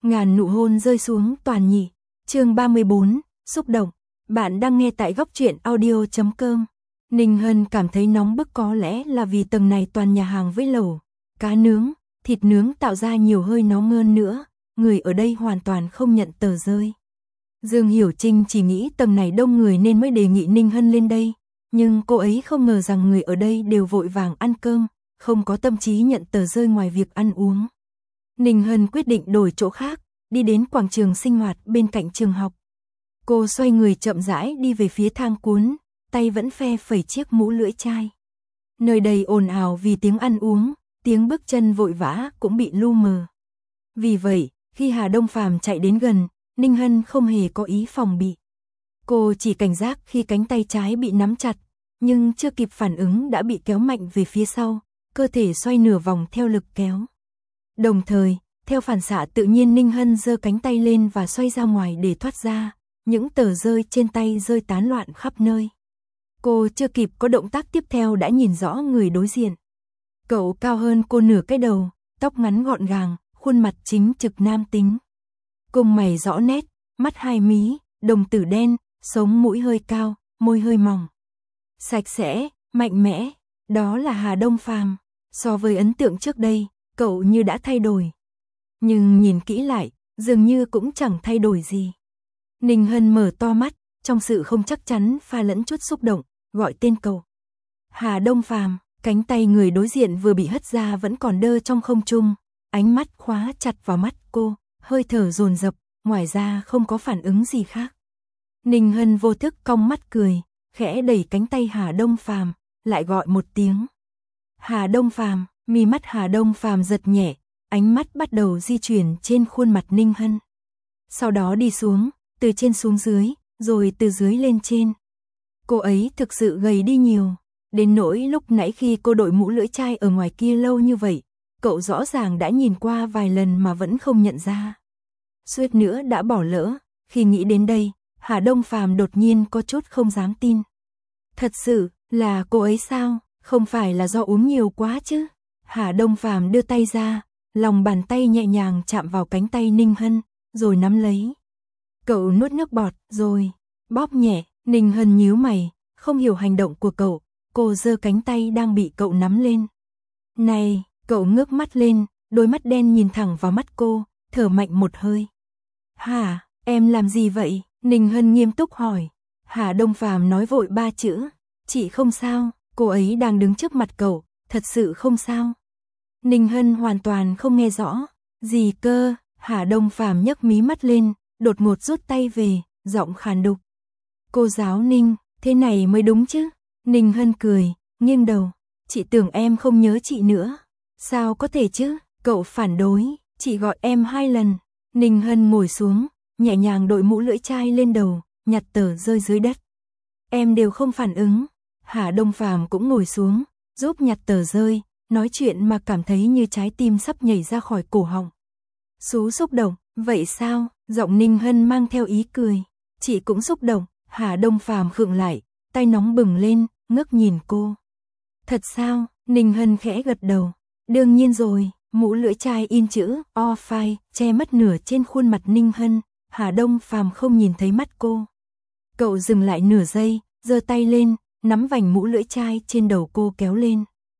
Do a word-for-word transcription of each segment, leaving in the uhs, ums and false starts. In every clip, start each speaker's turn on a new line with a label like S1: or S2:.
S1: Ngàn nụ hôn rơi xuống toàn nhị. Chương ba mươi bốn, xúc động. Bạn đang nghe tại góc truyện audio chấm com. Ninh Hân cảm thấy nóng bức, có lẽ là vì tầng này toàn nhà hàng với lẩu, cá nướng, thịt nướng tạo ra nhiều hơi nóng hơn nữa, người ở đây hoàn toàn không nhận tờ rơi. Dương Hiểu Trinh chỉ nghĩ tầng này đông người nên mới đề nghị Ninh Hân lên đây, nhưng cô ấy không ngờ rằng người ở đây đều vội vàng ăn cơm, không có tâm trí nhận tờ rơi ngoài việc ăn uống. Ninh Hân quyết định đổi chỗ khác, đi đến quảng trường sinh hoạt bên cạnh trường học. Cô xoay người chậm rãi đi về phía thang cuốn, tay vẫn phe phẩy chiếc mũ lưỡi chai. Nơi đây ồn ào vì tiếng ăn uống, tiếng bước chân vội vã cũng bị lu mờ. Vì vậy, khi Hà Đông Phàm chạy đến gần, Ninh Hân không hề có ý phòng bị. Cô chỉ cảnh giác khi cánh tay trái bị nắm chặt, nhưng chưa kịp phản ứng đã bị kéo mạnh về phía sau, cơ thể xoay nửa vòng theo lực kéo. Đồng thời, theo phản xạ tự nhiên Ninh Hân giơ cánh tay lên và xoay ra ngoài để thoát ra, những tờ rơi trên tay rơi tán loạn khắp nơi. Cô chưa kịp có động tác tiếp theo đã nhìn rõ người đối diện. Cậu cao hơn cô nửa cái đầu, tóc ngắn gọn gàng, khuôn mặt chính trực nam tính. Cùng mày rõ nét, mắt hai mí, đồng tử đen, sống mũi hơi cao, môi hơi mỏng. Sạch sẽ, mạnh mẽ, đó là Hà Đông Phàm. So với ấn tượng trước đây, cậu như đã thay đổi. Nhưng nhìn kỹ lại, dường như cũng chẳng thay đổi gì. Ninh Hân mở to mắt, trong sự không chắc chắn pha lẫn chút xúc động, gọi tên cậu. Hà Đông Phàm, cánh tay người đối diện vừa bị hất ra vẫn còn đơ trong không trung, ánh mắt khóa chặt vào mắt cô, hơi thở dồn dập, ngoài ra không có phản ứng gì khác. Ninh Hân vô thức cong mắt cười, khẽ đẩy cánh tay Hà Đông Phàm, lại gọi một tiếng. Hà Đông Phàm, mi mắt Hà Đông Phàm giật nhẹ, ánh mắt bắt đầu di chuyển trên khuôn mặt Ninh Hân. Sau đó đi xuống, từ trên xuống dưới, rồi từ dưới lên trên. Cô ấy thực sự gầy đi nhiều, đến nỗi lúc nãy khi cô đội mũ lưỡi chai ở ngoài kia lâu như vậy, cậu rõ ràng đã nhìn qua vài lần mà vẫn không nhận ra. Suýt nữa đã bỏ lỡ, khi nghĩ đến đây, Hà Đông Phàm đột nhiên có chút không dám tin. Thật sự, là cô ấy sao, không phải là do uống nhiều quá chứ? Hà Đông Phàm đưa tay ra, lòng bàn tay nhẹ nhàng chạm vào cánh tay Ninh Hân, rồi nắm lấy. Cậu nuốt nước bọt, rồi bóp nhẹ. Ninh Hân nhíu mày, không hiểu hành động của cậu, cô giơ cánh tay đang bị cậu nắm lên. Này, cậu ngước mắt lên, đôi mắt đen nhìn thẳng vào mắt cô, thở mạnh một hơi. Hả, em làm gì vậy? Ninh Hân nghiêm túc hỏi. Hà Đông Phàm nói vội ba chữ. Chị không sao, cô ấy đang đứng trước mặt cậu, thật sự không sao. Ninh Hân hoàn toàn không nghe rõ. Gì cơ? Hà Đông Phàm nhấc mí mắt lên, đột ngột rút tay về, giọng khàn đục. Cô giáo Ninh, thế này mới đúng chứ? Ninh Hân cười, nghiêng đầu. Chị tưởng em không nhớ chị nữa. Sao có thể chứ? Cậu phản đối, chị gọi em hai lần. Ninh Hân ngồi xuống, nhẹ nhàng đội mũ lưỡi chai lên đầu, nhặt tờ rơi dưới đất. Em đều không phản ứng. Hà Đông Phàm cũng ngồi xuống, giúp nhặt tờ rơi, nói chuyện mà cảm thấy như trái tim sắp nhảy ra khỏi cổ họng. Sú xúc động, vậy sao? Giọng Ninh Hân mang theo ý cười. Chị cũng xúc động. Hà Đông Phàm khựng lại, tay nóng bừng lên, ngước nhìn cô. Thật sao? Ninh Hân khẽ gật đầu. Đương nhiên rồi. Mũ lưỡi chai in chữ O Phai che mất nửa trên khuôn mặt Ninh Hân. Hà Đông Phàm không nhìn thấy mắt cô. Cậu dừng lại nửa giây, giơ tay lên, nắm vành mũ lưỡi chai trên đầu cô kéo lên.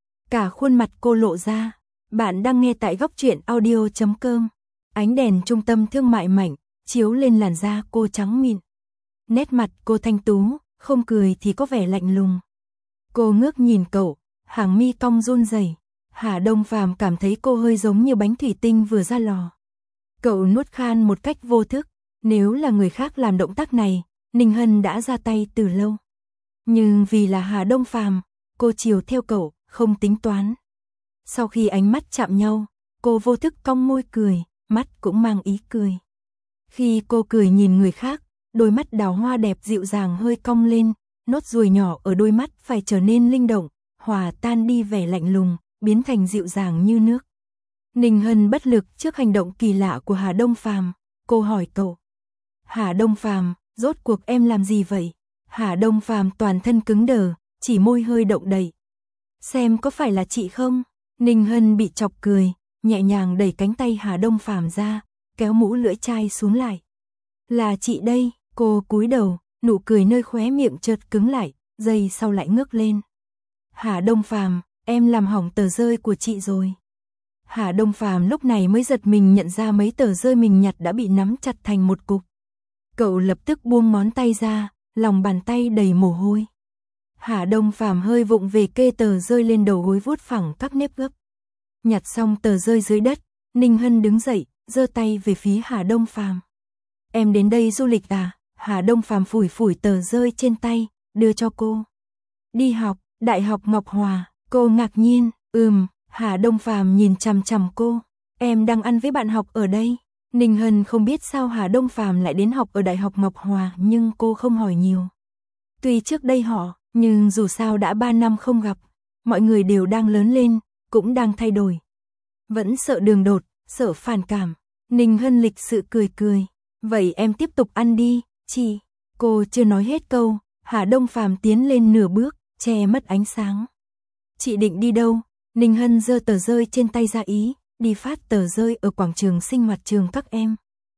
S1: Cả khuôn mặt cô lộ ra. Bạn đang nghe tại góc truyện audio chấm com. Ánh đèn trung tâm thương mại mạnh, chiếu lên làn da cô trắng mịn. Nét mặt cô thanh tú, không cười thì có vẻ lạnh lùng. Cô ngước nhìn cậu, hàng mi cong run rẩy. Hà Đông Phàm cảm thấy cô hơi giống như bánh thủy tinh vừa ra lò. Cậu nuốt khan một cách vô thức, nếu là người khác làm động tác này, Ninh Hân đã ra tay từ lâu. Nhưng vì là Hà Đông Phàm, cô chiều theo cậu, không tính toán. Sau khi ánh mắt chạm nhau, cô vô thức cong môi cười, mắt cũng mang ý cười. Khi cô cười nhìn người khác, đôi mắt đào hoa đẹp dịu dàng hơi cong lên, nốt ruồi nhỏ ở đôi mắt phải trở nên linh động, hòa tan đi vẻ lạnh lùng, biến thành dịu dàng như nước. Ninh Hân bất lực trước hành động kỳ lạ của Hà Đông Phàm, cô hỏi cậu. Hà Đông Phàm, rốt cuộc em làm gì vậy? Hà Đông Phàm toàn thân cứng đờ, chỉ môi hơi động đậy. Xem có phải là chị không? Ninh Hân bị chọc cười, nhẹ nhàng đẩy cánh tay Hà Đông Phàm ra, kéo mũ lưỡi chai xuống lại. Là chị đây, cô cúi đầu, nụ cười nơi khóe miệng chợt cứng lại, giây sau lại ngước lên. Hà Đông Phàm, em làm hỏng tờ rơi của chị rồi. Hà Đông Phàm lúc này mới giật mình nhận ra mấy tờ rơi mình nhặt đã bị nắm chặt thành một cục. Cậu lập tức buông ngón tay ra, lòng bàn tay đầy mồ hôi. Hà Đông Phàm hơi vụng về kê tờ rơi lên đầu gối vuốt phẳng các nếp gấp. Nhặt xong tờ rơi dưới đất, Ninh Hân đứng dậy, giơ tay về phía Hà Đông Phàm. Em đến đây du lịch à? Hà Đông Phàm phủi phủi tờ rơi trên tay, đưa cho cô. Đi học, Đại học Ngọc Hòa. Cô ngạc nhiên, ừm, Hà Đông Phàm nhìn chằm chằm cô. Em đang ăn với bạn học ở đây. Ninh Hân không biết sao Hà Đông Phàm lại đến học ở Đại học Ngọc Hòa, nhưng cô không hỏi nhiều. Tuy trước đây họ, nhưng dù sao đã ba năm không gặp, mọi người đều đang lớn lên, cũng đang thay đổi. Vẫn sợ đường đột, sợ phản cảm. Ninh Hân lịch sự cười cười. Vậy em tiếp tục ăn đi, chị. Cô chưa nói hết câu, Hà Đông Phàm tiến lên nửa bước, che mất ánh sáng. Chị định đi đâu? Ninh Hân giơ tờ rơi trên tay ra ý, đi phát tờ rơi ở quảng trường sinh hoạt trường các em.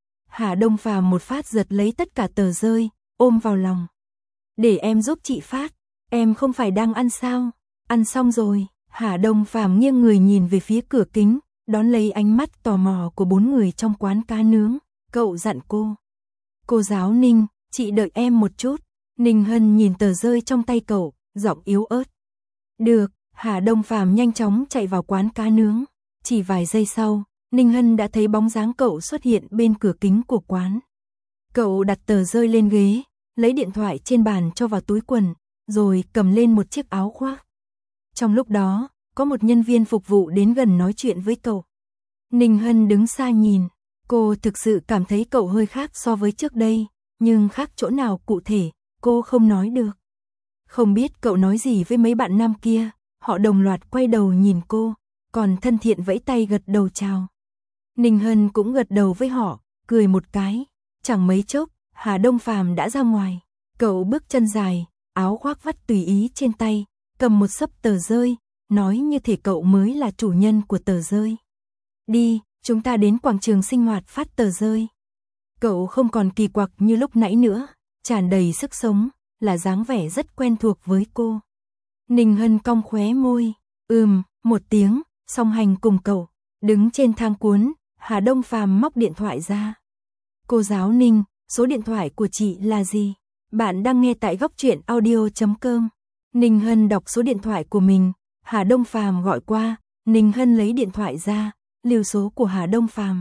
S1: Hà Đông Phàm một phát giật lấy tất cả tờ rơi, ôm vào lòng. Để em giúp chị phát, em không phải đang ăn sao? Ăn xong rồi. Hà Đông Phàm nghiêng người nhìn về phía cửa kính, đón lấy ánh mắt tò mò của bốn người trong quán cá nướng. Cậu dặn cô. Cô giáo Ninh, chị đợi em một chút. Ninh Hân nhìn tờ rơi trong tay cậu, giọng yếu ớt. Được. Hà Đông Phàm nhanh chóng chạy vào quán cá nướng. Chỉ vài giây sau, Ninh Hân đã thấy bóng dáng cậu xuất hiện bên cửa kính của quán. Cậu đặt tờ rơi lên ghế, lấy điện thoại trên bàn cho vào túi quần, rồi cầm lên một chiếc áo khoác. Trong lúc đó, có một nhân viên phục vụ đến gần nói chuyện với cậu. Ninh Hân đứng xa nhìn, cô thực sự cảm thấy cậu hơi khác so với trước đây, nhưng khác chỗ nào cụ thể, cô không nói được. Không biết cậu nói gì với mấy bạn nam kia, họ đồng loạt quay đầu nhìn cô, còn thân thiện vẫy tay gật đầu chào. Ninh Hân cũng gật đầu với họ, cười một cái, chẳng mấy chốc, Hà Đông Phàm đã ra ngoài. Cậu bước chân dài, áo khoác vắt tùy ý trên tay, cầm một xấp tờ rơi, nói như thể cậu mới là chủ nhân của tờ rơi. Đi, chúng ta đến quảng trường sinh hoạt phát tờ rơi. Cậu không còn kỳ quặc như lúc nãy nữa, tràn đầy sức sống, là dáng vẻ rất quen thuộc với cô. Ninh Hân cong khóe môi, ừm, một tiếng, song hành cùng cậu. Đứng trên thang cuốn, Hà Đông Phàm móc điện thoại ra. Cô giáo Ninh, số điện thoại của chị là gì? Bạn đang nghe tại góc truyện audio chấm com. Ninh Hân đọc số điện thoại của mình, Hà Đông Phàm gọi qua, Ninh Hân lấy điện thoại ra, lưu số của Hà Đông Phàm.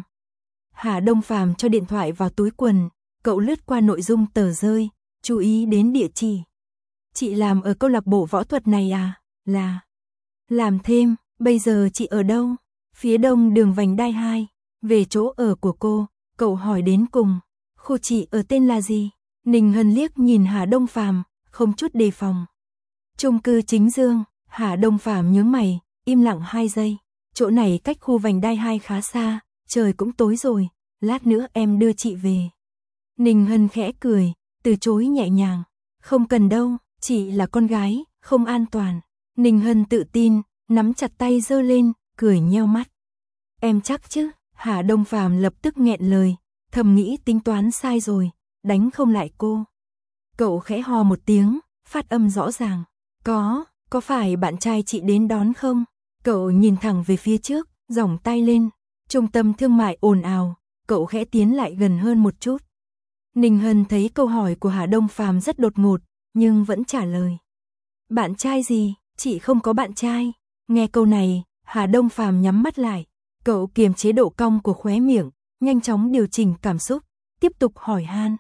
S1: Hà Đông Phàm cho điện thoại vào túi quần, cậu lướt qua nội dung tờ rơi, chú ý đến địa chỉ. Chị làm ở câu lạc bộ võ thuật này à? Là. Làm thêm, bây giờ chị ở đâu? Phía đông đường vành đai hai. Về chỗ ở của cô, cậu hỏi đến cùng. Khu chị ở tên là gì? Ninh Hân liếc nhìn Hà Đông Phàm, không chút đề phòng. Chung cư Chính Dương. Hà Đông Phàm nhướng mày, im lặng hai giây. Chỗ này cách khu vành đai hai khá xa, trời cũng tối rồi, lát nữa em đưa chị về. Ninh Hân khẽ cười, từ chối nhẹ nhàng. Không cần đâu, chị là con gái, không an toàn. Ninh Hân tự tin, nắm chặt tay giơ lên, cười nheo mắt. Em chắc chứ? Hà Đông Phàm lập tức nghẹn lời, thầm nghĩ tính toán sai rồi, đánh không lại cô. Cậu khẽ hò một tiếng, phát âm rõ ràng. Có, có phải bạn trai chị đến đón không? Cậu nhìn thẳng về phía trước, giỏng tay lên. Trung tâm thương mại ồn ào, cậu khẽ tiến lại gần hơn một chút. Ninh Hân thấy câu hỏi của Hà Đông Phàm rất đột ngột, nhưng vẫn trả lời. Bạn trai gì? Chị không có bạn trai. Nghe câu này, Hà Đông Phàm nhắm mắt lại. Cậu kiềm chế độ cong của khóe miệng, nhanh chóng điều chỉnh cảm xúc, tiếp tục hỏi han.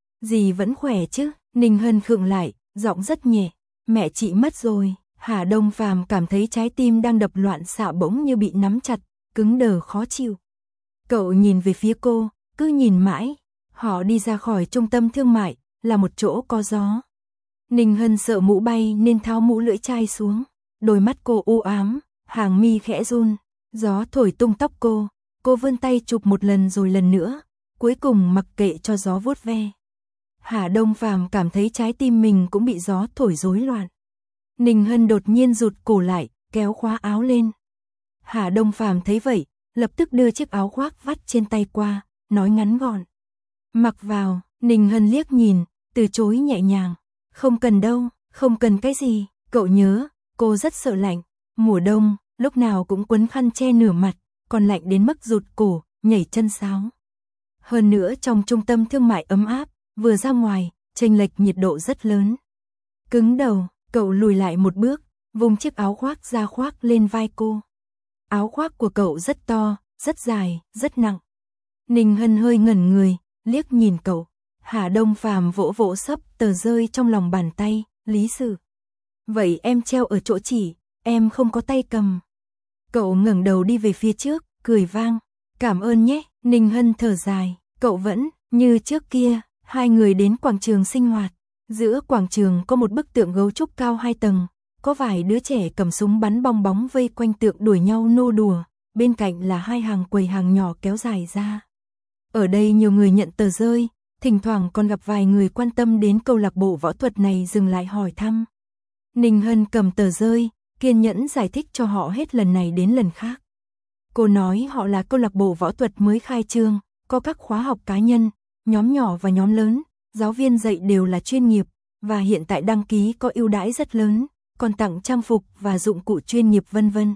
S1: Dì vẫn khỏe chứ? Ninh Hân khựng lại, giọng rất nhẹ. Mẹ chị mất rồi. Hà Đông Phàm cảm thấy trái tim đang đập loạn xạ bỗng như bị nắm chặt, cứng đờ khó chịu. Cậu nhìn về phía cô, cứ nhìn mãi. Họ đi ra khỏi trung tâm thương mại, là một chỗ có gió. Ninh Hân sợ mũ bay nên tháo mũ lưỡi chai xuống. Đôi mắt cô u ám, hàng mi khẽ run. Gió thổi tung tóc cô, cô vươn tay chụp một lần rồi lần nữa, cuối cùng mặc kệ cho gió vuốt ve. Hà Đông Phàm cảm thấy trái tim mình cũng bị gió thổi rối loạn. Ninh Hân đột nhiên rụt cổ lại, kéo khóa áo lên. Hà Đông Phàm thấy vậy, lập tức đưa chiếc áo khoác vắt trên tay qua, nói ngắn gọn. Mặc vào, Ninh Hân liếc nhìn, từ chối nhẹ nhàng. Không cần đâu, không cần cái gì, cậu nhớ, cô rất sợ lạnh. Mùa đông, lúc nào cũng quấn khăn che nửa mặt, còn lạnh đến mức rụt cổ, nhảy chân sáo. Hơn nữa trong trung tâm thương mại ấm áp, vừa ra ngoài, chênh lệch nhiệt độ rất lớn. Cứng đầu, cậu lùi lại một bước, vùng chiếc áo khoác ra khoác lên vai cô. Áo khoác của cậu rất to, rất dài, rất nặng. Ninh Hân hơi ngẩn người, liếc nhìn cậu. Hà Đông Phàm vỗ vỗ sấp tờ rơi trong lòng bàn tay, lý sự. Vậy em treo ở chỗ chỉ, em không có tay cầm. Cậu ngẩng đầu đi về phía trước, cười vang. Cảm ơn nhé, Ninh Hân thở dài. Cậu vẫn, như trước kia, hai người đến quảng trường sinh hoạt. Giữa quảng trường có một bức tượng gấu trúc cao hai tầng. Có vài đứa trẻ cầm súng bắn bong bóng vây quanh tượng đuổi nhau nô đùa. Bên cạnh là hai hàng quầy hàng nhỏ kéo dài ra. Ở đây nhiều người nhận tờ rơi, thỉnh thoảng còn gặp vài người quan tâm đến câu lạc bộ võ thuật này dừng lại hỏi thăm. Ninh Hân cầm tờ rơi, kiên nhẫn giải thích cho họ hết lần này đến lần khác. Cô nói họ là câu lạc bộ võ thuật mới khai trương, có các khóa học cá nhân, nhóm nhỏ và nhóm lớn, giáo viên dạy đều là chuyên nghiệp, và hiện tại đăng ký có ưu đãi rất lớn, còn tặng trang phục và dụng cụ chuyên nghiệp vân vân.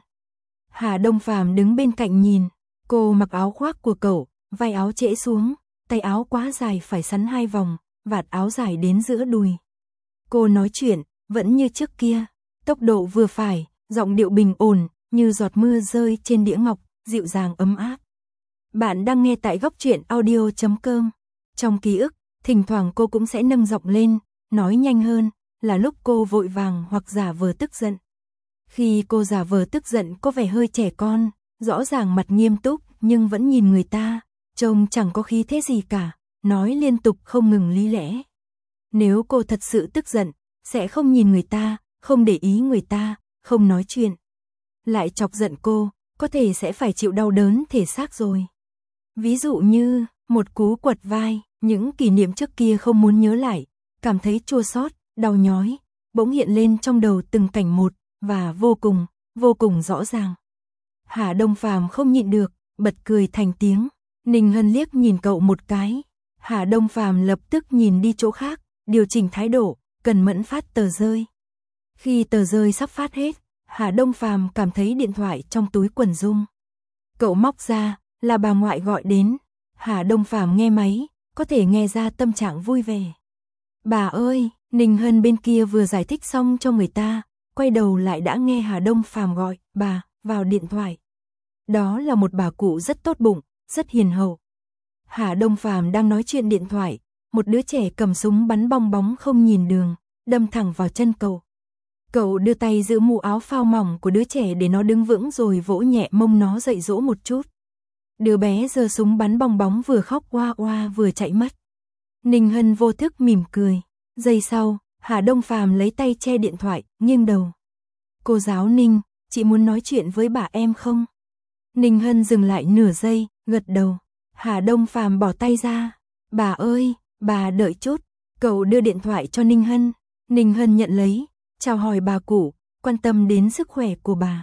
S1: Hà Đông Phàm đứng bên cạnh nhìn, cô mặc áo khoác của cậu, vai áo trễ xuống, tay áo quá dài phải sắn hai vòng, vạt áo dài đến giữa đùi. Cô nói chuyện, vẫn như trước kia, tốc độ vừa phải, giọng điệu bình ổn, như giọt mưa rơi trên đĩa ngọc, dịu dàng ấm áp. Bạn đang nghe tại góc truyện audio chấm com. Trong ký ức, thỉnh thoảng cô cũng sẽ nâng giọng lên, nói nhanh hơn, là lúc cô vội vàng hoặc giả vờ tức giận. Khi cô giả vờ tức giận có vẻ hơi trẻ con, rõ ràng mặt nghiêm túc nhưng vẫn nhìn người ta, trông chẳng có khí thế gì cả, nói liên tục không ngừng lý lẽ. Nếu cô thật sự tức giận, sẽ không nhìn người ta, không để ý người ta, không nói chuyện. Lại chọc giận cô, có thể sẽ phải chịu đau đớn thể xác rồi. Ví dụ như, một cú quật vai, những kỷ niệm trước kia không muốn nhớ lại, cảm thấy chua xót, đau nhói, bỗng hiện lên trong đầu từng cảnh một, và vô cùng, vô cùng rõ ràng. Hà Đông Phàm không nhịn được, bật cười thành tiếng. Ninh Hân liếc nhìn cậu một cái. Hà Đông Phàm lập tức nhìn đi chỗ khác, điều chỉnh thái độ, cần mẫn phát tờ rơi. Khi tờ rơi sắp phát hết, Hà Đông Phàm cảm thấy điện thoại trong túi quần rung. Cậu móc ra, là bà ngoại gọi đến. Hà Đông Phàm nghe máy, có thể nghe ra tâm trạng vui vẻ. Bà ơi, Ninh Hân bên kia vừa giải thích xong cho người ta, quay đầu lại đã nghe Hà Đông Phàm gọi, bà, vào điện thoại. Đó là một bà cụ rất tốt bụng, rất hiền hậu. Hà Đông Phàm đang nói chuyện điện thoại, một đứa trẻ cầm súng bắn bong bóng không nhìn đường, đâm thẳng vào chân cậu. Cậu đưa tay giữ mũ áo phao mỏng của đứa trẻ để nó đứng vững rồi vỗ nhẹ mông nó dậy dỗ một chút. Đứa bé giơ súng bắn bong bóng vừa khóc oa oa vừa chạy mất. Ninh Hân vô thức mỉm cười. Giây sau, Hà Đông Phàm lấy tay che điện thoại, nghiêng đầu. Cô giáo Ninh, chị muốn nói chuyện với bà em không? Ninh Hân dừng lại nửa giây, gật đầu. Hà Đông Phàm bỏ tay ra. Bà ơi, bà đợi chút. Cậu đưa điện thoại cho Ninh Hân. Ninh Hân nhận lấy, chào hỏi bà cụ, quan tâm đến sức khỏe của bà.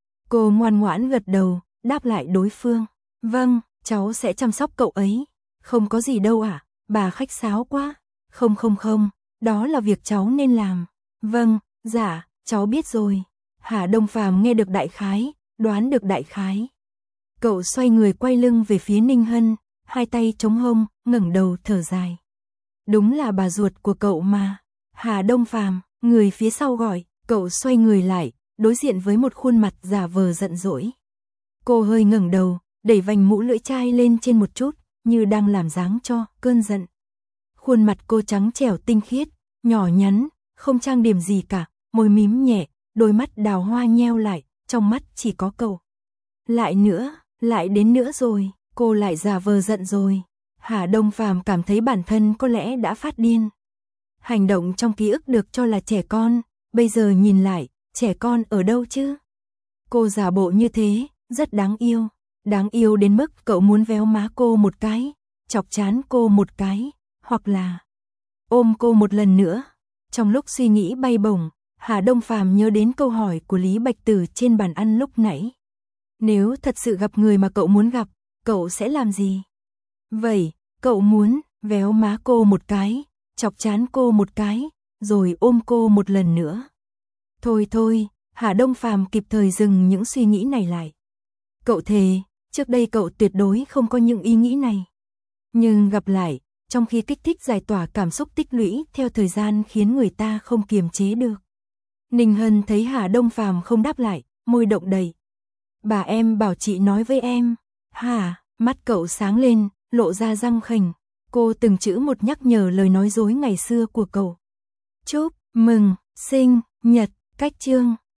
S1: Cô ngoan ngoãn gật đầu, đáp lại đối phương. Vâng, cháu sẽ chăm sóc cậu ấy. Không có gì đâu ạ, à, bà khách sáo quá. Không không không, đó là việc cháu nên làm. Vâng, dạ, cháu biết rồi. Hà Đông Phàm nghe được đại khái, đoán được đại khái. Cậu xoay người quay lưng về phía Ninh Hân, hai tay chống hông, ngẩng đầu thở dài. Đúng là bà ruột của cậu mà. Hà Đông Phàm, người phía sau gọi, cậu xoay người lại, đối diện với một khuôn mặt giả vờ giận dỗi. Cô hơi ngẩng đầu, đẩy vành mũ lưỡi chai lên trên một chút, như đang làm dáng cho cơn giận. Khuôn mặt cô trắng trẻo tinh khiết, nhỏ nhắn, không trang điểm gì cả, môi mím nhẹ, đôi mắt đào hoa nheo lại, trong mắt chỉ có cậu. Lại nữa, lại đến nữa rồi, cô lại giả vờ giận rồi. Hà Đông Phàm cảm thấy bản thân có lẽ đã phát điên. Hành động trong ký ức được cho là trẻ con, bây giờ nhìn lại, trẻ con ở đâu chứ? Cô giả bộ như thế, rất đáng yêu. Đáng yêu đến mức cậu muốn véo má cô một cái, chọc chán cô một cái, hoặc là ôm cô một lần nữa. Trong lúc suy nghĩ bay bổng, Hà Đông Phàm nhớ đến câu hỏi của Lý Bạch Tử trên bàn ăn lúc nãy. Nếu thật sự gặp người mà cậu muốn gặp, cậu sẽ làm gì? Vậy, cậu muốn véo má cô một cái, chọc trán cô một cái, rồi ôm cô một lần nữa. Thôi thôi, Hà Đông Phàm kịp thời dừng những suy nghĩ này lại. Cậu thề, trước đây cậu tuyệt đối không có những ý nghĩ này. Nhưng gặp lại, trong khi kích thích giải tỏa cảm xúc tích lũy theo thời gian khiến người ta không kiềm chế được. Ninh Hân thấy Hà Đông Phàm không đáp lại, môi động đầy. Bà em bảo chị nói với em. Hả, mắt cậu sáng lên, lộ ra răng khểnh. Cô từng chữ một nhắc nhở lời nói dối ngày xưa của cậu. Chúc mừng sinh nhật, cách chương.